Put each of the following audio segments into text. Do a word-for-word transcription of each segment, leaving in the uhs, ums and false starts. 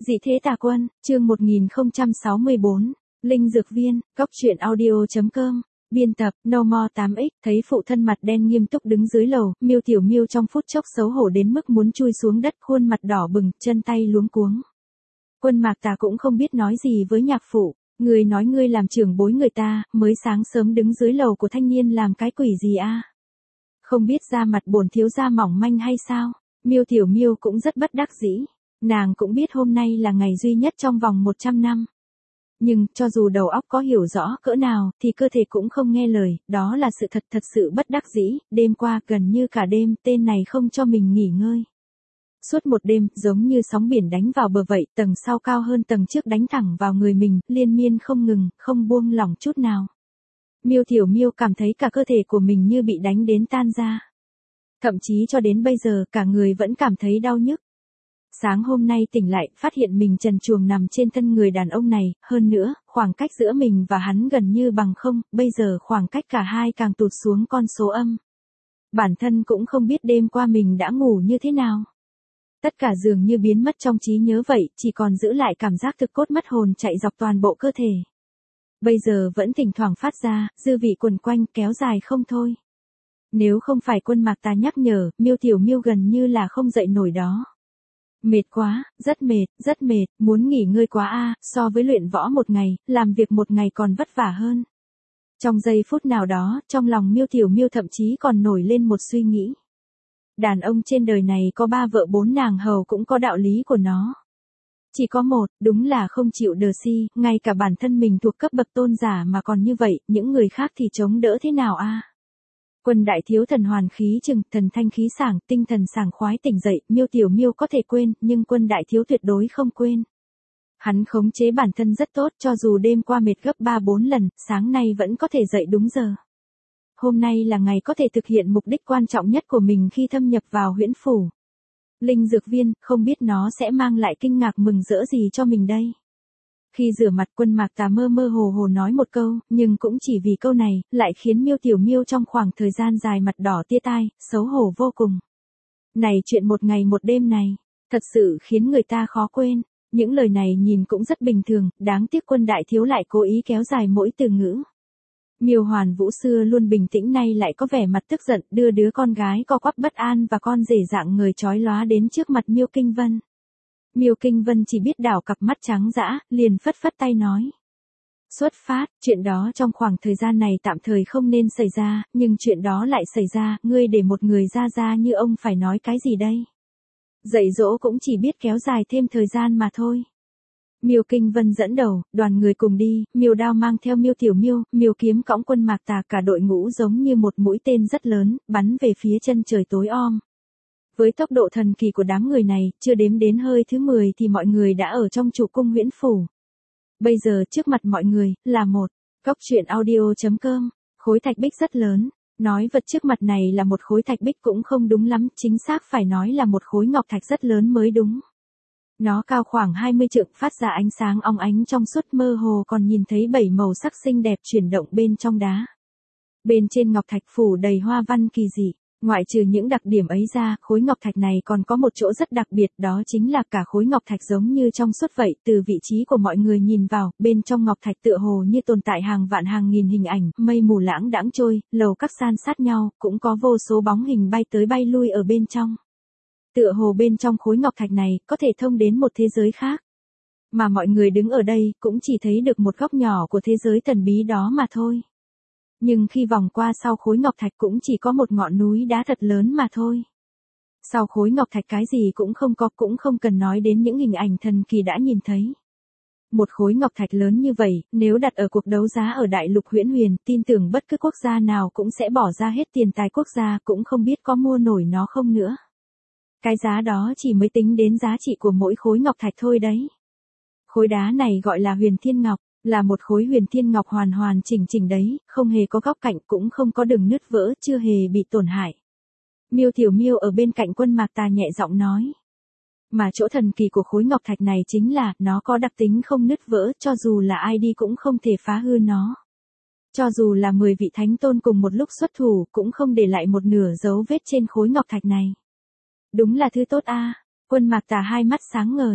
Dị thế tà quân, chương một nghìn không trăm sáu mươi bốn, Linh Dược Viên, Cóc truyện audio.com, biên tập, No More tám x, thấy phụ thân mặt đen nghiêm túc đứng dưới lầu, Miêu Tiểu Miêu trong phút chốc xấu hổ đến mức muốn chui xuống đất, khuôn mặt đỏ bừng, chân tay luống cuống. Quân Mạc Tà cũng không biết nói gì với nhạc phụ, người nói ngươi làm trưởng bối người ta, mới sáng sớm đứng dưới lầu của thanh niên làm cái quỷ gì a? Không biết da mặt bổn thiếu gia mỏng manh hay sao? Miêu Tiểu Miêu cũng rất bất đắc dĩ. Nàng cũng biết hôm nay là ngày duy nhất trong vòng một trăm năm. Nhưng, cho dù đầu óc có hiểu rõ cỡ nào, thì cơ thể cũng không nghe lời, đó là sự thật thật sự bất đắc dĩ. Đêm qua gần như cả đêm, tên này không cho mình nghỉ ngơi. Suốt một đêm, giống như sóng biển đánh vào bờ vậy, tầng sau cao hơn tầng trước đánh thẳng vào người mình, liên miên không ngừng, không buông lỏng chút nào. Miêu Tiểu Miêu cảm thấy cả cơ thể của mình như bị đánh đến tan ra. Thậm chí cho đến bây giờ, cả người vẫn cảm thấy đau nhức. Sáng hôm nay tỉnh lại, phát hiện mình trần truồng nằm trên thân người đàn ông này, hơn nữa, khoảng cách giữa mình và hắn gần như bằng không, bây giờ khoảng cách cả hai càng tụt xuống con số âm. Bản thân cũng không biết đêm qua mình đã ngủ như thế nào. Tất cả dường như biến mất trong trí nhớ vậy, chỉ còn giữ lại cảm giác thực cốt mất hồn chạy dọc toàn bộ cơ thể. Bây giờ vẫn thỉnh thoảng phát ra, dư vị quần quanh, kéo dài không thôi. Nếu không phải Quân Mạc Tà nhắc nhở, Miêu Tiểu Miêu gần như là không dậy nổi đó. Mệt quá, rất mệt, rất mệt, muốn nghỉ ngơi quá a, so với luyện võ một ngày, làm việc một ngày còn vất vả hơn. Trong giây phút nào đó, trong lòng Miêu Tiểu Miêu thậm chí còn nổi lên một suy nghĩ. Đàn ông trên đời này có ba vợ bốn nàng hầu cũng có đạo lý của nó. Chỉ có một, đúng là không chịu đờ si, ngay cả bản thân mình thuộc cấp bậc tôn giả mà còn như vậy, những người khác thì chống đỡ thế nào a? Quân đại thiếu thần hoàn khí trừng, thần thanh khí sảng, tinh thần sảng khoái tỉnh dậy, Miêu Tiểu Miêu có thể quên, nhưng quân đại thiếu tuyệt đối không quên. Hắn khống chế bản thân rất tốt, cho dù đêm qua mệt gấp ba bốn lần, sáng nay vẫn có thể dậy đúng giờ. Hôm nay là ngày có thể thực hiện mục đích quan trọng nhất của mình khi thâm nhập vào huyễn phủ. Linh Dược Viên, không biết nó sẽ mang lại kinh ngạc mừng rỡ gì cho mình đây. Khi rửa mặt, Quân Mạc Tà mơ mơ hồ hồ nói một câu, nhưng cũng chỉ vì câu này, lại khiến Miêu Tiểu Miêu trong khoảng thời gian dài mặt đỏ tia tai, xấu hổ vô cùng. Này chuyện một ngày một đêm này, thật sự khiến người ta khó quên. Những lời này nhìn cũng rất bình thường, đáng tiếc Quân đại thiếu lại cố ý kéo dài mỗi từ ngữ. Miêu Hoàn Vũ xưa luôn bình tĩnh nay lại có vẻ mặt tức giận, đưa đứa con gái co quắp bất an và con rể dạng người chói lóa đến trước mặt Miêu Kinh Vân. Miêu Kinh Vân chỉ biết đảo cặp mắt trắng dã, liền phất phất tay nói. Xuất phát, chuyện đó trong khoảng thời gian này tạm thời không nên xảy ra, nhưng chuyện đó lại xảy ra, ngươi để một người ra ra như ông phải nói cái gì đây? Dạy dỗ cũng chỉ biết kéo dài thêm thời gian mà thôi. Miêu Kinh Vân dẫn đầu, đoàn người cùng đi, Miêu Đao mang theo Miêu Tiểu Miêu, Miêu Kiếm cõng Quân Mạc Tà, cả đội ngũ giống như một mũi tên rất lớn, bắn về phía chân trời tối om. Với tốc độ thần kỳ của đám người này, chưa đếm đến hơi thứ mười thì mọi người đã ở trong trụ cung huyễn phủ. Bây giờ trước mặt mọi người, là một, Cóc truyện audio.com, khối thạch bích rất lớn. Nói vật trước mặt này là một khối thạch bích cũng không đúng lắm, chính xác phải nói là một khối ngọc thạch rất lớn mới đúng. Nó cao khoảng hai mươi trượng, phát ra ánh sáng óng ánh trong suốt, mơ hồ còn nhìn thấy bảy màu sắc xinh đẹp chuyển động bên trong đá. Bên trên ngọc thạch phủ đầy hoa văn kỳ dị. Ngoại trừ những đặc điểm ấy ra, khối ngọc thạch này còn có một chỗ rất đặc biệt, đó chính là cả khối ngọc thạch giống như trong suốt vậy, từ vị trí của mọi người nhìn vào, bên trong ngọc thạch tựa hồ như tồn tại hàng vạn hàng nghìn hình ảnh, mây mù lãng đãng trôi, lầu các san sát nhau, cũng có vô số bóng hình bay tới bay lui ở bên trong. Tựa hồ bên trong khối ngọc thạch này, có thể thông đến một thế giới khác. Mà mọi người đứng ở đây, cũng chỉ thấy được một góc nhỏ của thế giới thần bí đó mà thôi. Nhưng khi vòng qua sau khối ngọc thạch cũng chỉ có một ngọn núi đá thật lớn mà thôi. Sau khối ngọc thạch cái gì cũng không có, cũng không cần nói đến những hình ảnh thần kỳ đã nhìn thấy. Một khối ngọc thạch lớn như vậy, nếu đặt ở cuộc đấu giá ở đại lục huyễn huyền, tin tưởng bất cứ quốc gia nào cũng sẽ bỏ ra hết tiền tài quốc gia, cũng không biết có mua nổi nó không nữa. Cái giá đó chỉ mới tính đến giá trị của mỗi khối ngọc thạch thôi đấy. Khối đá này gọi là Huyền Thiên Ngọc. Là một khối huyền thiên ngọc hoàn hoàn chỉnh chỉnh đấy, không hề có góc cạnh, cũng không có đường nứt vỡ, chưa hề bị tổn hại. Miêu Tiểu Miêu ở bên cạnh Quân Mạc Tà nhẹ giọng nói. Mà chỗ thần kỳ của khối ngọc thạch này chính là, nó có đặc tính không nứt vỡ, cho dù là ai đi cũng không thể phá hư nó. Cho dù là mười vị thánh tôn cùng một lúc xuất thủ, cũng không để lại một nửa dấu vết trên khối ngọc thạch này. Đúng là thứ tốt a. Quân Mạc Tà hai mắt sáng ngời.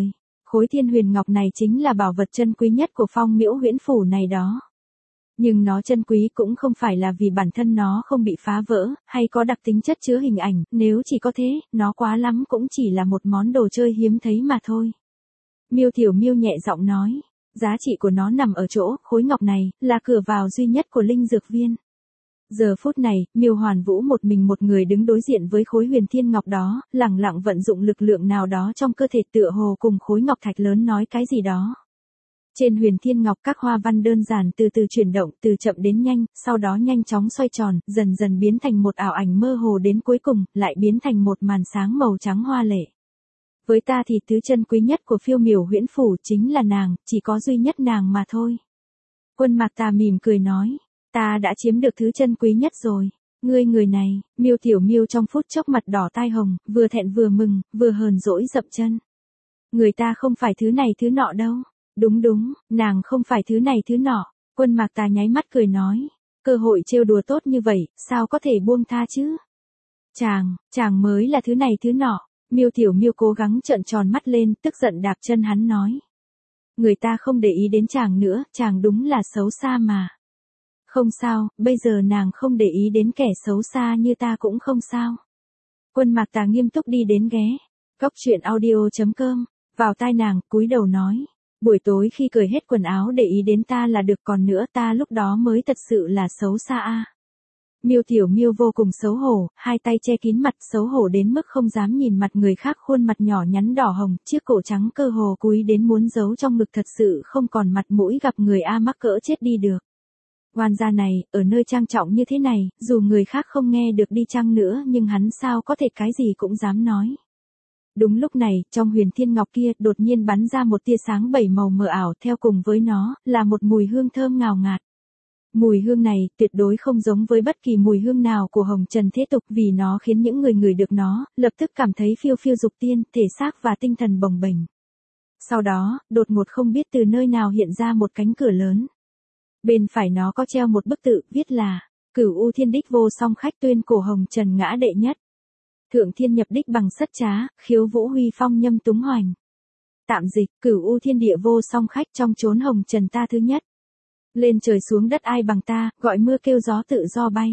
khối thiên huyền ngọc này chính là bảo vật chân quý nhất của Phong Miễu Huyễn Phủ này đó. Nhưng nó chân quý cũng không phải là vì bản thân nó không bị phá vỡ, hay có đặc tính chất chứa hình ảnh, nếu chỉ có thế, nó quá lắm cũng chỉ là một món đồ chơi hiếm thấy mà thôi. Miêu Tiểu Miêu nhẹ giọng nói, giá trị của nó nằm ở chỗ, khối ngọc này, là cửa vào duy nhất của linh dược viên. Giờ phút này, Miêu Hoàn Vũ một mình một người đứng đối diện với khối huyền thiên ngọc đó, lẳng lặng vận dụng lực lượng nào đó trong cơ thể tựa hồ cùng khối ngọc thạch lớn nói cái gì đó. Trên huyền thiên ngọc các hoa văn đơn giản từ từ chuyển động, từ chậm đến nhanh, sau đó nhanh chóng xoay tròn, dần dần biến thành một ảo ảnh mơ hồ đến cuối cùng, lại biến thành một màn sáng màu trắng hoa lệ. Với ta thì thứ chân quý nhất của Phiêu Miểu Huyễn Phủ chính là nàng, chỉ có duy nhất nàng mà thôi. Quân Mạc Tà mỉm cười nói, ta đã chiếm được thứ chân quý nhất rồi. Ngươi người này, Miêu Tiểu Miêu trong phút chốc mặt đỏ tai hồng, vừa thẹn vừa mừng, vừa hờn dỗi dậm chân. Người ta không phải thứ này thứ nọ đâu. Đúng đúng, nàng không phải thứ này thứ nọ. Quân Mạc Tà nháy mắt cười nói, cơ hội trêu đùa tốt như vậy, sao có thể buông tha chứ? Chàng, chàng mới là thứ này thứ nọ. Miêu Tiểu Miêu cố gắng trợn tròn mắt lên, tức giận đạp chân hắn nói. Người ta không để ý đến chàng nữa, chàng đúng là xấu xa mà. Không sao, bây giờ nàng không để ý đến kẻ xấu xa như ta cũng không sao. Quân Mạc Tà nghiêm túc đi đến ghé. Cốc truyện audio chấm com, vào tai nàng, cúi đầu nói. Buổi tối khi cởi hết quần áo để ý đến ta là được, còn nữa ta lúc đó mới thật sự là xấu xa a. Miêu Tiểu Miêu vô cùng xấu hổ, hai tay che kín mặt, xấu hổ đến mức không dám nhìn mặt người khác, khuôn mặt nhỏ nhắn đỏ hồng, chiếc cổ trắng cơ hồ cúi đến muốn giấu trong ngực, thật sự không còn mặt mũi gặp người a, mắc cỡ chết đi được. Oan gia này, ở nơi trang trọng như thế này, dù người khác không nghe được đi chăng nữa nhưng hắn sao có thể cái gì cũng dám nói. Đúng lúc này, trong huyền thiên ngọc kia đột nhiên bắn ra một tia sáng bảy màu mờ ảo, theo cùng với nó, là một mùi hương thơm ngào ngạt. Mùi hương này, tuyệt đối không giống với bất kỳ mùi hương nào của hồng trần thế tục, vì nó khiến những người ngửi được nó, lập tức cảm thấy phiêu phiêu dục tiên, thể xác và tinh thần bồng bềnh. Sau đó, đột ngột không biết từ nơi nào hiện ra một cánh cửa lớn. Bên phải nó có treo một bức tự, viết là, Cửu U Thiên Đích Vô Song Khách tuyên cổ hồng trần ngã đệ nhất. Thượng thiên nhập đích bằng sất trá, khiếu vũ huy phong nhâm túng hoành. Tạm dịch, Cửu U Thiên Địa Vô Song Khách trong chốn hồng trần ta thứ nhất. Lên trời xuống đất ai bằng ta, gọi mưa kêu gió tự do bay.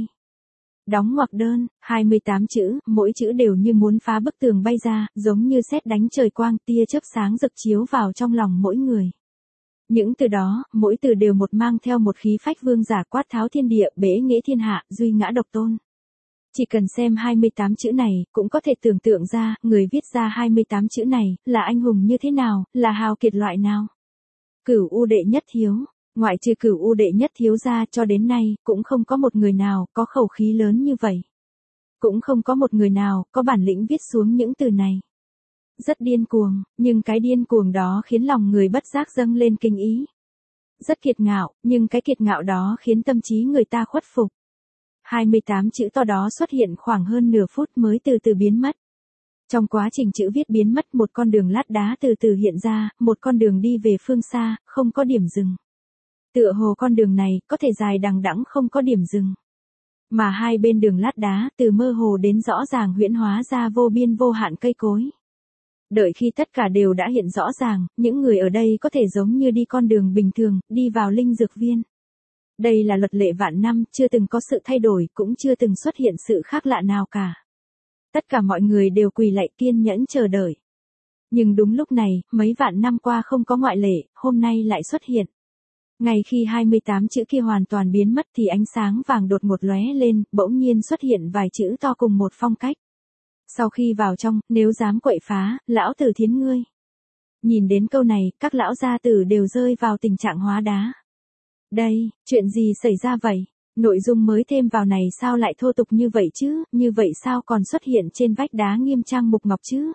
Đóng ngoặc đơn, hai mươi tám chữ, mỗi chữ đều như muốn phá bức tường bay ra, giống như sét đánh trời quang, tia chớp sáng rực chiếu vào trong lòng mỗi người. Những từ đó, mỗi từ đều một mang theo một khí phách vương giả, quát tháo thiên địa, bế nghệ thiên hạ, duy ngã độc tôn. Chỉ cần xem hai mươi tám chữ này, cũng có thể tưởng tượng ra, người viết ra hai mươi tám chữ này, là anh hùng như thế nào, là hào kiệt loại nào. Cửu U đệ nhất thiếu, ngoại trừ Cửu U đệ nhất thiếu ra, cho đến nay, cũng không có một người nào, có khẩu khí lớn như vậy. Cũng không có một người nào, có bản lĩnh viết xuống những từ này. Rất điên cuồng, nhưng cái điên cuồng đó khiến lòng người bất giác dâng lên kinh ý. Rất kiệt ngạo, nhưng cái kiệt ngạo đó khiến tâm trí người ta khuất phục. hai mươi tám chữ to đó xuất hiện khoảng hơn nửa phút mới từ từ biến mất. Trong quá trình chữ viết biến mất, một con đường lát đá từ từ hiện ra, một con đường đi về phương xa, không có điểm dừng. Tựa hồ con đường này, có thể dài đằng đẵng không có điểm dừng. Mà hai bên đường lát đá, từ mơ hồ đến rõ ràng huyễn hóa ra vô biên vô hạn cây cối. Đợi khi tất cả đều đã hiện rõ ràng, những người ở đây có thể giống như đi con đường bình thường, đi vào linh dược viên. Đây là luật lệ vạn năm, chưa từng có sự thay đổi, cũng chưa từng xuất hiện sự khác lạ nào cả. Tất cả mọi người đều quỳ lạy kiên nhẫn chờ đợi. Nhưng đúng lúc này, mấy vạn năm qua không có ngoại lệ, hôm nay lại xuất hiện. Ngay khi hai mươi tám chữ kia hoàn toàn biến mất thì ánh sáng vàng đột ngột lóe lên, bỗng nhiên xuất hiện vài chữ to cùng một phong cách. Sau khi vào trong, nếu dám quậy phá, lão tử thiến ngươi. Nhìn đến câu này, các lão gia tử đều rơi vào tình trạng hóa đá. Đây, chuyện gì xảy ra vậy? Nội dung mới thêm vào này sao lại thô tục như vậy chứ, như vậy sao còn xuất hiện trên vách đá nghiêm trang mục ngọc chứ?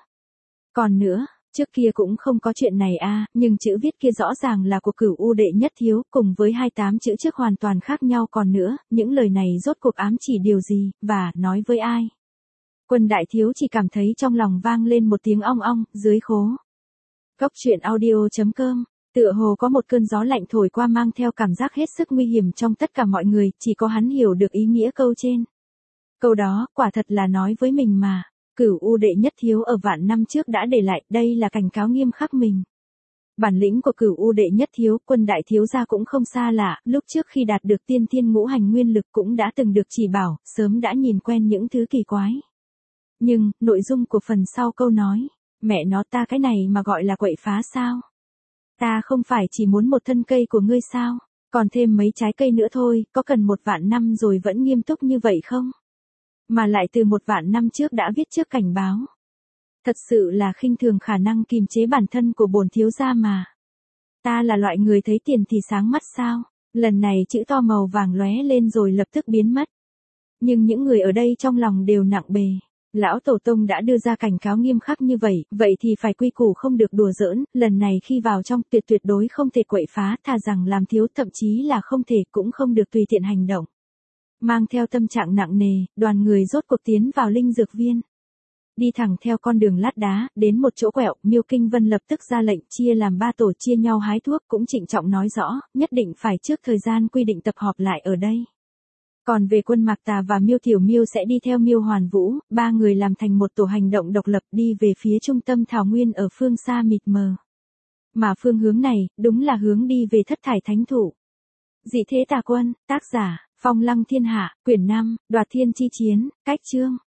Còn nữa, trước kia cũng không có chuyện này a, nhưng chữ viết kia rõ ràng là của Cửu U đệ nhất thiếu, cùng với hai mươi tám chữ trước hoàn toàn khác nhau, còn nữa, những lời này rốt cuộc ám chỉ điều gì, và nói với ai? Quân đại thiếu chỉ cảm thấy trong lòng vang lên một tiếng ong ong, dưới khố. Cốc truyện audio chấm com, tựa hồ có một cơn gió lạnh thổi qua mang theo cảm giác hết sức nguy hiểm trong tất cả mọi người, chỉ có hắn hiểu được ý nghĩa câu trên. Câu đó, quả thật là nói với mình mà. Cửu U đệ nhất thiếu ở vạn năm trước đã để lại, đây là cảnh cáo nghiêm khắc mình. Bản lĩnh của Cửu U đệ nhất thiếu, Quân đại thiếu gia cũng không xa lạ, lúc trước khi đạt được tiên thiên ngũ hành nguyên lực cũng đã từng được chỉ bảo, sớm đã nhìn quen những thứ kỳ quái. Nhưng, nội dung của phần sau câu nói, mẹ nó ta cái này mà gọi là quậy phá sao? Ta không phải chỉ muốn một thân cây của ngươi sao? Còn thêm mấy trái cây nữa thôi, có cần một vạn năm rồi vẫn nghiêm túc như vậy không? Mà lại từ một vạn năm trước đã viết trước cảnh báo. Thật sự là khinh thường khả năng kiềm chế bản thân của bổn thiếu gia mà. Ta là loại người thấy tiền thì sáng mắt sao? Lần này chữ to màu vàng lóe lên rồi lập tức biến mất. Nhưng những người ở đây trong lòng đều nặng bề. Lão Tổ Tông đã đưa ra cảnh cáo nghiêm khắc như vậy, vậy thì phải quy củ không được đùa giỡn, lần này khi vào trong tuyệt tuyệt đối không thể quậy phá, thà rằng làm thiếu thậm chí là không thể cũng không được tùy tiện hành động. Mang theo tâm trạng nặng nề, đoàn người rốt cuộc tiến vào linh dược viên. Đi thẳng theo con đường lát đá, đến một chỗ quẹo, Miêu Kinh Vân lập tức ra lệnh chia làm ba tổ chia nhau hái thuốc, cũng trịnh trọng nói rõ, nhất định phải trước thời gian quy định tập họp lại ở đây. Còn về Quân Mạc Tà và Miêu Tiểu Miêu sẽ đi theo Miêu Hoàn Vũ, ba người làm thành một tổ hành động độc lập đi về phía trung tâm thảo nguyên ở phương xa mịt mờ. Mà phương hướng này, đúng là hướng đi về Thất Thải Thánh Thụ. Dị Thế Tà Quân, tác giả, Phong Lăng Thiên Hạ, quyển năm, Đoạt Thiên Chi Chiến, cách chương.